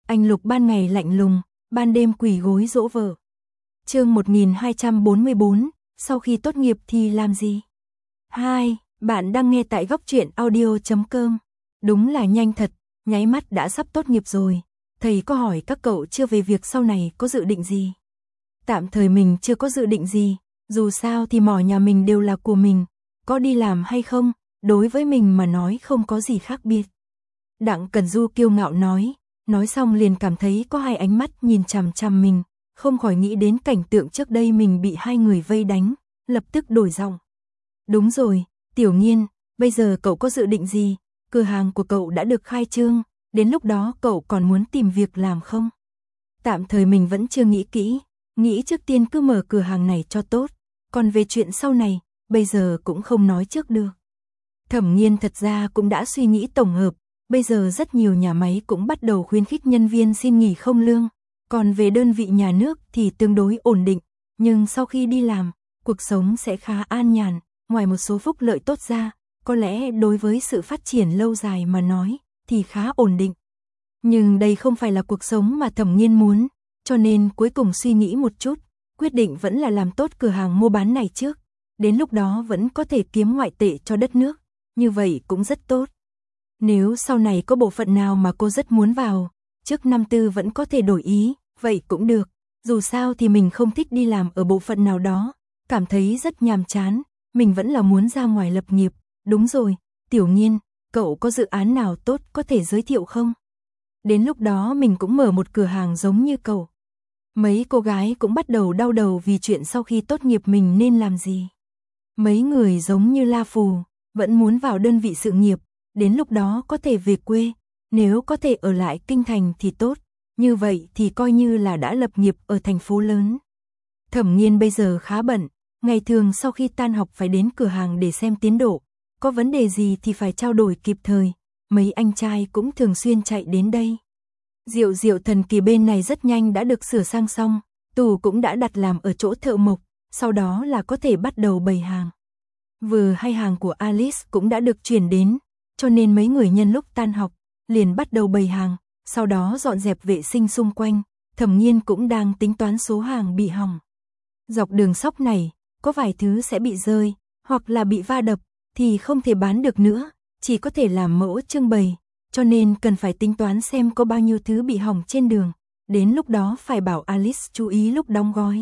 Anh Lục ban ngày lạnh lùng, ban đêm quỳ gối dỗ vợ. Chương 1244, sau khi tốt nghiệp thì làm gì? 2. Bạn đang nghe tại góc truyện audio.com. Đúng là nhanh thật, nháy mắt đã sắp tốt nghiệp rồi. Thầy có hỏi các cậu chưa về việc sau này có dự định gì? Tạm thời mình chưa có dự định gì, dù sao thì mỏ nhà mình đều là của mình, có đi làm hay không, đối với mình mà nói không có gì khác biệt. Đặng Cần Du kiêu ngạo nói xong liền cảm thấy có hai ánh mắt nhìn chằm chằm mình, không khỏi nghĩ đến cảnh tượng trước đây mình bị hai người vây đánh, lập tức đổi giọng. Đúng rồi, Tiểu Nghiên, bây giờ cậu có dự định gì? Cửa hàng của cậu đã được khai trương, đến lúc đó cậu còn muốn tìm việc làm không? Tạm thời mình vẫn chưa nghĩ kỹ, nghĩ trước tiên cứ mở cửa hàng này cho tốt, còn về chuyện sau này, bây giờ cũng không nói trước được. Thẩm Nghiên thật ra cũng đã suy nghĩ tổng hợp, bây giờ rất nhiều nhà máy cũng bắt đầu khuyến khích nhân viên xin nghỉ không lương, còn về đơn vị nhà nước thì tương đối ổn định, nhưng sau khi đi làm, cuộc sống sẽ khá an nhàn, ngoài một số phúc lợi tốt ra, có lẽ đối với sự phát triển lâu dài mà nói, thì khá ổn định. Nhưng đây không phải là cuộc sống mà Thẩm Nghiên muốn, cho nên cuối cùng suy nghĩ một chút, quyết định vẫn là làm tốt cửa hàng mua bán này trước, đến lúc đó vẫn có thể kiếm ngoại tệ cho đất nước, như vậy cũng rất tốt. Nếu sau này có bộ phận nào mà cô rất muốn vào, trước năm tư vẫn có thể đổi ý, vậy cũng được, dù sao thì mình không thích đi làm ở bộ phận nào đó, cảm thấy rất nhàm chán, mình vẫn là muốn ra ngoài lập nghiệp. Đúng rồi, Tiểu Nghiên, cậu có dự án nào tốt có thể giới thiệu không? Đến lúc đó mình cũng mở một cửa hàng giống như cậu. Mấy cô gái cũng bắt đầu đau đầu vì chuyện sau khi tốt nghiệp mình nên làm gì. Mấy người giống như La Phù, vẫn muốn vào đơn vị sự nghiệp, đến lúc đó có thể về quê, nếu có thể ở lại kinh thành thì tốt, như vậy thì coi như là đã lập nghiệp ở thành phố lớn. Thẩm Nghiên bây giờ khá bận, ngày thường sau khi tan học phải đến cửa hàng để xem tiến độ, có vấn đề gì thì phải trao đổi kịp thời, mấy anh trai cũng thường xuyên chạy đến đây. Rượu thần kỳ bên này rất nhanh đã được sửa sang xong, tủ cũng đã đặt làm ở chỗ thợ mộc, sau đó là có thể bắt đầu bày hàng. Vừa hay hàng của Alice cũng đã được chuyển đến, cho nên mấy người nhân lúc tan học, liền bắt đầu bày hàng, sau đó dọn dẹp vệ sinh xung quanh, Thẩm Nghiên cũng đang tính toán số hàng bị hỏng. Dọc đường sóc này, có vài thứ sẽ bị rơi, hoặc là bị va đập, thì không thể bán được nữa, chỉ có thể làm mẫu trưng bày, cho nên cần phải tính toán xem có bao nhiêu thứ bị hỏng trên đường, đến lúc đó phải bảo Alice chú ý lúc đóng gói.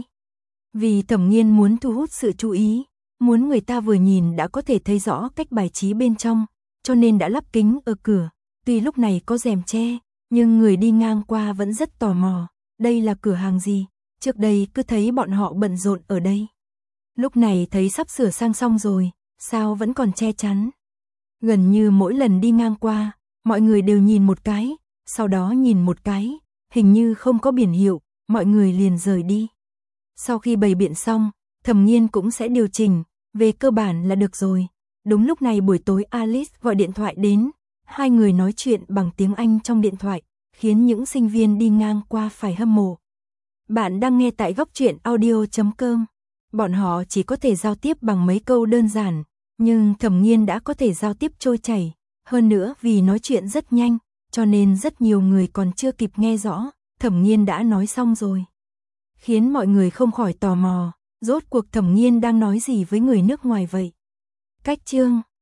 Vì Thẩm Nghiên muốn thu hút sự chú ý, muốn người ta vừa nhìn đã có thể thấy rõ cách bài trí bên trong, cho nên đã lắp kính ở cửa, tuy lúc này có rèm che, nhưng người đi ngang qua vẫn rất tò mò, đây là cửa hàng gì, trước đây cứ thấy bọn họ bận rộn ở đây. Lúc này thấy sắp sửa sang xong rồi, sao vẫn còn che chắn. Gần như mỗi lần đi ngang qua, mọi người đều nhìn một cái, sau đó nhìn một cái, hình như không có biển hiệu, mọi người liền rời đi. Sau khi bày biện xong, Thẩm Nghiên cũng sẽ điều chỉnh, về cơ bản là được rồi. Đúng lúc này buổi tối Alice gọi điện thoại đến, hai người nói chuyện bằng tiếng Anh trong điện thoại, khiến những sinh viên đi ngang qua phải hâm mộ. Bạn đang nghe tại góc truyện audio.com. Bọn họ chỉ có thể giao tiếp bằng mấy câu đơn giản, nhưng Thẩm Nghiên đã có thể giao tiếp trôi chảy, hơn nữa vì nói chuyện rất nhanh, cho nên rất nhiều người còn chưa kịp nghe rõ, Thẩm Nghiên đã nói xong rồi. Khiến mọi người không khỏi tò mò, rốt cuộc Thẩm Nghiên đang nói gì với người nước ngoài vậy? Cách chương